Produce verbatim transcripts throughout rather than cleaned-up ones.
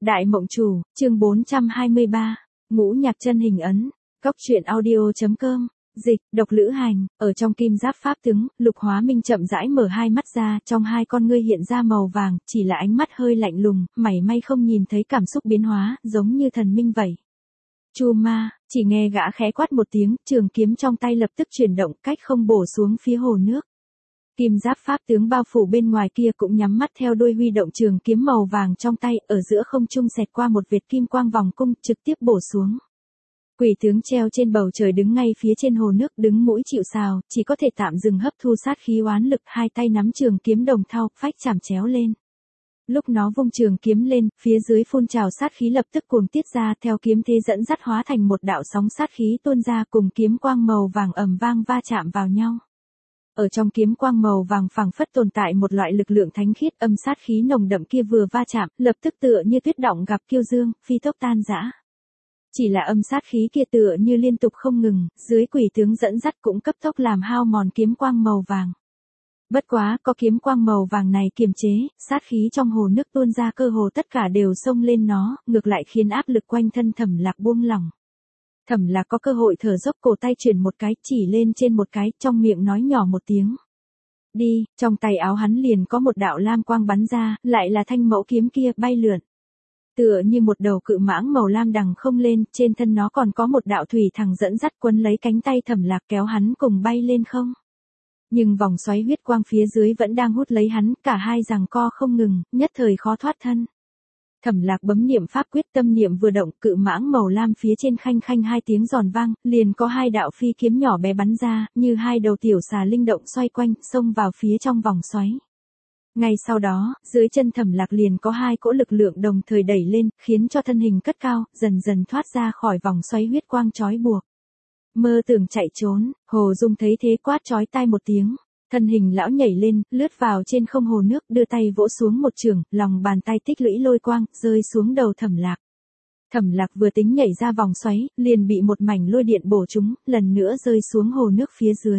Đại Mộng Chủ, chương bốn trăm hai mươi ba, Ngũ Nhạc Chân Hình ấn, Góc truyện audio chấm com, dịch, độc lữ hành, ở trong kim giáp pháp tướng, Lục Hóa Minh chậm rãi mở hai mắt ra, trong hai con ngươi hiện ra màu vàng, chỉ là ánh mắt hơi lạnh lùng, mảy may không nhìn thấy cảm xúc biến hóa, giống như thần minh vậy. Chu ma, chỉ nghe gã khẽ quát một tiếng, trường kiếm trong tay lập tức chuyển động, cách không bổ xuống phía hồ nước. Kim giáp pháp tướng bao phủ bên ngoài kia cũng nhắm mắt theo đuôi huy động trường kiếm màu vàng trong tay, ở giữa không trung xẹt qua một vệt kim quang vòng cung, trực tiếp bổ xuống. Quỷ tướng treo trên bầu trời đứng ngay phía trên hồ nước, đứng mũi chịu sào, chỉ có thể tạm dừng hấp thu sát khí oán lực, hai tay nắm trường kiếm đồng thau, phách chạm chéo lên. Lúc nó vung trường kiếm lên, phía dưới phun trào sát khí lập tức cuồng tiết ra, theo kiếm thế dẫn dắt hóa thành một đạo sóng sát khí tuôn ra, cùng kiếm quang màu vàng ầm vang va chạm vào nhau. Ở trong kiếm quang màu vàng phảng phất tồn tại một loại lực lượng thánh khiết, âm sát khí nồng đậm kia vừa va chạm, lập tức tựa như tuyết động gặp kiêu dương, phi tốc tan rã. Chỉ là âm sát khí kia tựa như liên tục không ngừng, dưới quỷ tướng dẫn dắt cũng cấp tốc làm hao mòn kiếm quang màu vàng. Bất quá, có kiếm quang màu vàng này kiềm chế, sát khí trong hồ nước tuôn ra cơ hồ tất cả đều xông lên nó, ngược lại khiến áp lực quanh thân Thẩm Lạc buông lỏng. Thẩm Lạc có cơ hội thở dốc, cổ tay chuyển một cái, chỉ lên trên một cái, trong miệng nói nhỏ một tiếng. Đi, trong tay áo hắn liền có một đạo lam quang bắn ra, lại là thanh mẫu kiếm kia bay lượn. Tựa như một đầu cự mãng màu lam đằng không lên, trên thân nó còn có một đạo thủy thẳng dẫn dắt quấn lấy cánh tay Thẩm Lạc kéo hắn cùng bay lên không. Nhưng vòng xoáy huyết quang phía dưới vẫn đang hút lấy hắn, cả hai giằng co không ngừng, nhất thời khó thoát thân. Thẩm Lạc bấm niệm pháp quyết, tâm niệm vừa động, cự mãng màu lam phía trên khanh khanh hai tiếng giòn vang, liền có hai đạo phi kiếm nhỏ bé bắn ra, như hai đầu tiểu xà linh động xoay quanh, xông vào phía trong vòng xoáy. Ngay sau đó, dưới chân Thẩm Lạc liền có hai cỗ lực lượng đồng thời đẩy lên, khiến cho thân hình cất cao, dần dần thoát ra khỏi vòng xoáy huyết quang trói buộc. Mơ tưởng chạy trốn, Hồ Dung thấy thế quát chói tai một tiếng. Thân hình lão nhảy lên, lướt vào trên không hồ nước, đưa tay vỗ xuống một trường, lòng bàn tay tích lũy lôi quang, rơi xuống đầu Thẩm Lạc. Thẩm Lạc vừa tính nhảy ra vòng xoáy, liền bị một mảnh lôi điện bổ trúng, lần nữa rơi xuống hồ nước phía dưới.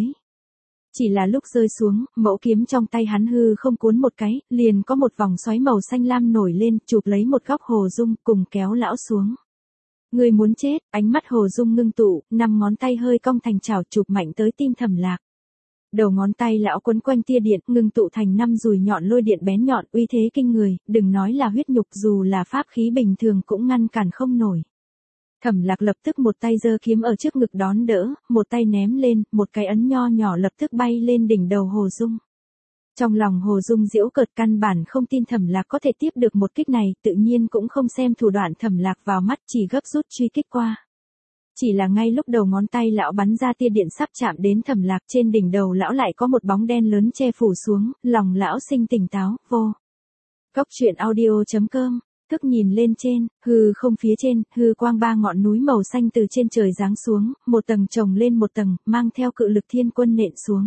Chỉ là lúc rơi xuống, mẫu kiếm trong tay hắn hư không cuốn một cái, liền có một vòng xoáy màu xanh lam nổi lên, chụp lấy một góc Hồ Dung, cùng kéo lão xuống. Người muốn chết, ánh mắt Hồ Dung ngưng tụ, năm ngón tay hơi cong thành chảo chụp mạnh tới tim Thẩm Lạc. Đầu ngón tay lão quấn quanh tia điện, ngưng tụ thành năm dùi nhọn lôi điện bén nhọn, uy thế kinh người, đừng nói là huyết nhục, dù là pháp khí bình thường cũng ngăn cản không nổi. Thẩm Lạc lập tức một tay giơ kiếm ở trước ngực đón đỡ, một tay ném lên, một cái ấn nho nhỏ lập tức bay lên đỉnh đầu Hồ Dung. Trong lòng Hồ Dung giễu cợt, căn bản không tin Thẩm Lạc có thể tiếp được một kích này, tự nhiên cũng không xem thủ đoạn Thẩm Lạc vào mắt, chỉ gấp rút truy kích qua. Chỉ là ngay lúc đầu ngón tay lão bắn ra tia điện sắp chạm đến Thẩm Lạc, trên đỉnh đầu lão lại có một bóng đen lớn che phủ xuống, lòng lão sinh tỉnh táo, vô. Góc truyện audio chấm com, thức nhìn lên trên, hư không phía trên, hư quang ba ngọn núi màu xanh từ trên trời giáng xuống, một tầng chồng lên một tầng, mang theo cự lực thiên quân nện xuống.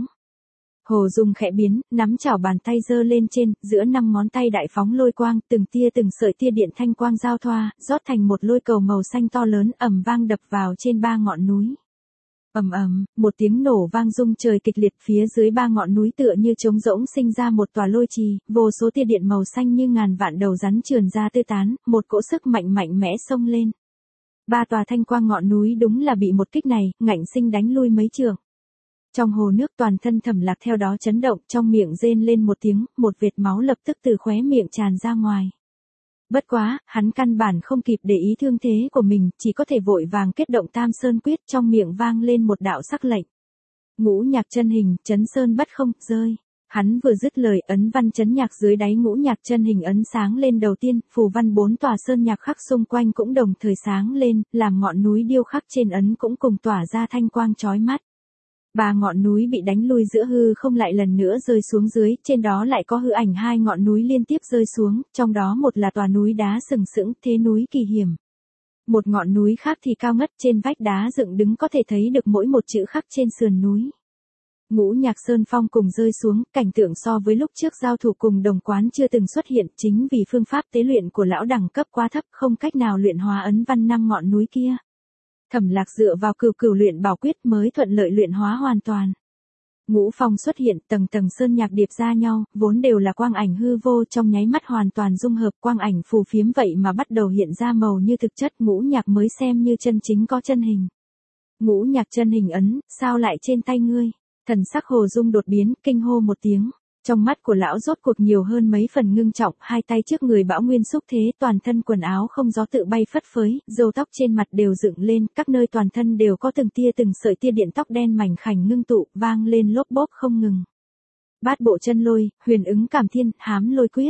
Hồ Dung khẽ biến, nắm chảo bàn tay giơ lên trên, giữa năm ngón tay đại phóng lôi quang, từng tia từng sợi tia điện thanh quang giao thoa, rót thành một lôi cầu màu xanh to lớn, ầm vang đập vào trên ba ngọn núi. Ầm ầm, một tiếng nổ vang rung trời kịch liệt, phía dưới ba ngọn núi tựa như trống rỗng sinh ra một tòa lôi trì, vô số tia điện màu xanh như ngàn vạn đầu rắn trườn ra tê tán, một cỗ sức mạnh mạnh mẽ xông lên. Ba tòa thanh quang ngọn núi đúng là bị một kích này, ngạnh sinh đánh lui mấy trượng. Trong hồ nước toàn thân Thẩm Lạc theo đó chấn động, trong miệng rên lên một tiếng, một vệt máu lập tức từ khóe miệng tràn ra ngoài. Bất quá, hắn căn bản không kịp để ý thương thế của mình, chỉ có thể vội vàng kết động Tam Sơn Quyết, trong miệng vang lên một đạo sắc lệnh. Ngũ Nhạc Chân Hình, chấn sơn bất không, rơi. Hắn vừa dứt lời, ấn văn chấn nhạc dưới đáy Ngũ Nhạc Chân Hình ấn sáng lên đầu tiên, phù văn bốn tòa sơn nhạc khắc xung quanh cũng đồng thời sáng lên, làm ngọn núi điêu khắc trên ấn cũng cùng tỏa ra thanh quang chói mắt. Ba ngọn núi bị đánh lui giữa hư không lại lần nữa rơi xuống dưới, trên đó lại có hư ảnh hai ngọn núi liên tiếp rơi xuống, trong đó một là tòa núi đá sừng sững, thế núi kỳ hiểm. Một ngọn núi khác thì cao ngất, trên vách đá dựng đứng có thể thấy được mỗi một chữ khắc trên sườn núi. Ngũ Nhạc Sơn Phong cùng rơi xuống, cảnh tượng so với lúc trước giao thủ cùng Đồng Quán chưa từng xuất hiện, chính vì phương pháp tế luyện của lão đẳng cấp quá thấp, không cách nào luyện hóa ấn văn năm ngọn núi kia. Thẩm Lạc dựa vào cửu cửu luyện bảo quyết mới thuận lợi luyện hóa hoàn toàn. Ngũ phong xuất hiện, tầng tầng sơn nhạc điệp ra nhau, vốn đều là quang ảnh hư vô, trong nháy mắt hoàn toàn dung hợp, quang ảnh phù phiếm vậy mà bắt đầu hiện ra màu như thực chất, ngũ nhạc mới xem như chân chính có chân hình. Ngũ nhạc chân hình ấn, sao lại trên tay ngươi? Thần sắc Hồ Dung đột biến, kinh hô một tiếng. Trong mắt của lão rốt cuộc nhiều hơn mấy phần ngưng trọng, hai tay trước người bão nguyên xúc thế, toàn thân quần áo không gió tự bay phất phới, râu tóc trên mặt đều dựng lên, các nơi toàn thân đều có từng tia từng sợi tia điện tóc đen mảnh khảnh ngưng tụ, vang lên lốp bốp không ngừng. Bát bộ chân lôi, huyền ứng cảm thiên, hám lôi quyết.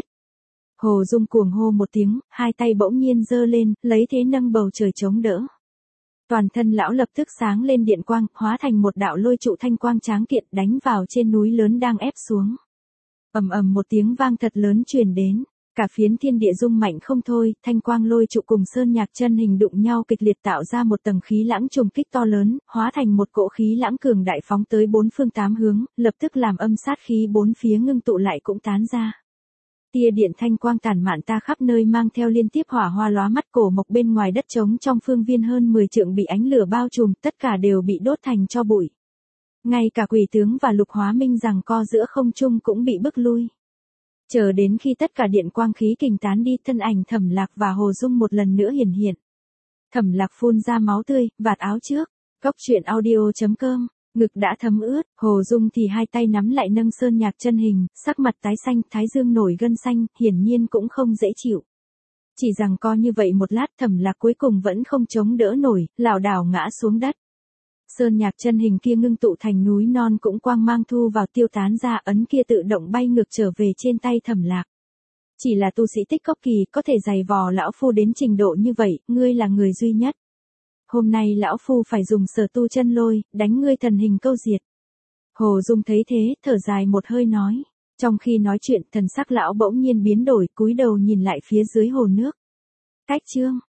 Hồ Dung cuồng hô một tiếng, hai tay bỗng nhiên giơ lên, lấy thế nâng bầu trời chống đỡ. Toàn thân lão lập tức sáng lên điện quang, hóa thành một đạo lôi trụ thanh quang tráng kiện đánh vào trên núi lớn đang ép xuống. Ầm ầm một tiếng vang thật lớn truyền đến, cả phiến thiên địa rung mạnh không thôi, thanh quang lôi trụ cùng sơn nhạc chân hình đụng nhau kịch liệt tạo ra một tầng khí lãng trùng kích to lớn, hóa thành một cỗ khí lãng cường đại phóng tới bốn phương tám hướng, lập tức làm âm sát khí bốn phía ngưng tụ lại cũng tán ra. Tia điện thanh quang tản mạn ta khắp nơi mang theo liên tiếp hỏa hoa lóa mắt, cổ mộc bên ngoài đất trống trong phương viên hơn mười trượng bị ánh lửa bao trùm, tất cả đều bị đốt thành tro bụi. Ngay cả quỷ tướng và Lục Hóa Minh giằng co giữa không trung cũng bị bức lui. Chờ đến khi tất cả điện quang khí kình tán đi, thân ảnh Thẩm Lạc và Hồ Dung một lần nữa hiển hiện. Thẩm Lạc phun ra máu tươi, vạt áo trước. Cốc truyện audio chấm com, ngực đã thấm ướt, Hồ Dung thì hai tay nắm lại nâng sơn nhạc chân hình, sắc mặt tái xanh, thái dương nổi gân xanh, hiển nhiên cũng không dễ chịu. Chỉ rằng co như vậy một lát, Thẩm Lạc cuối cùng vẫn không chống đỡ nổi, lảo đảo ngã xuống đất. Sơn nhạc chân hình kia ngưng tụ thành núi non cũng quang mang thu vào tiêu tán ra, ấn kia tự động bay ngược trở về trên tay Thẩm Lạc. Chỉ là tu sĩ tích cốc kỳ có thể giày vò lão phu đến trình độ như vậy, ngươi là người duy nhất. Hôm nay lão phu phải dùng sở tu chân lôi, đánh ngươi thần hình câu diệt. Hồ Dung thấy thế, thở dài một hơi nói. Trong khi nói chuyện, thần sắc lão bỗng nhiên biến đổi, cúi đầu nhìn lại phía dưới hồ nước. Cách chương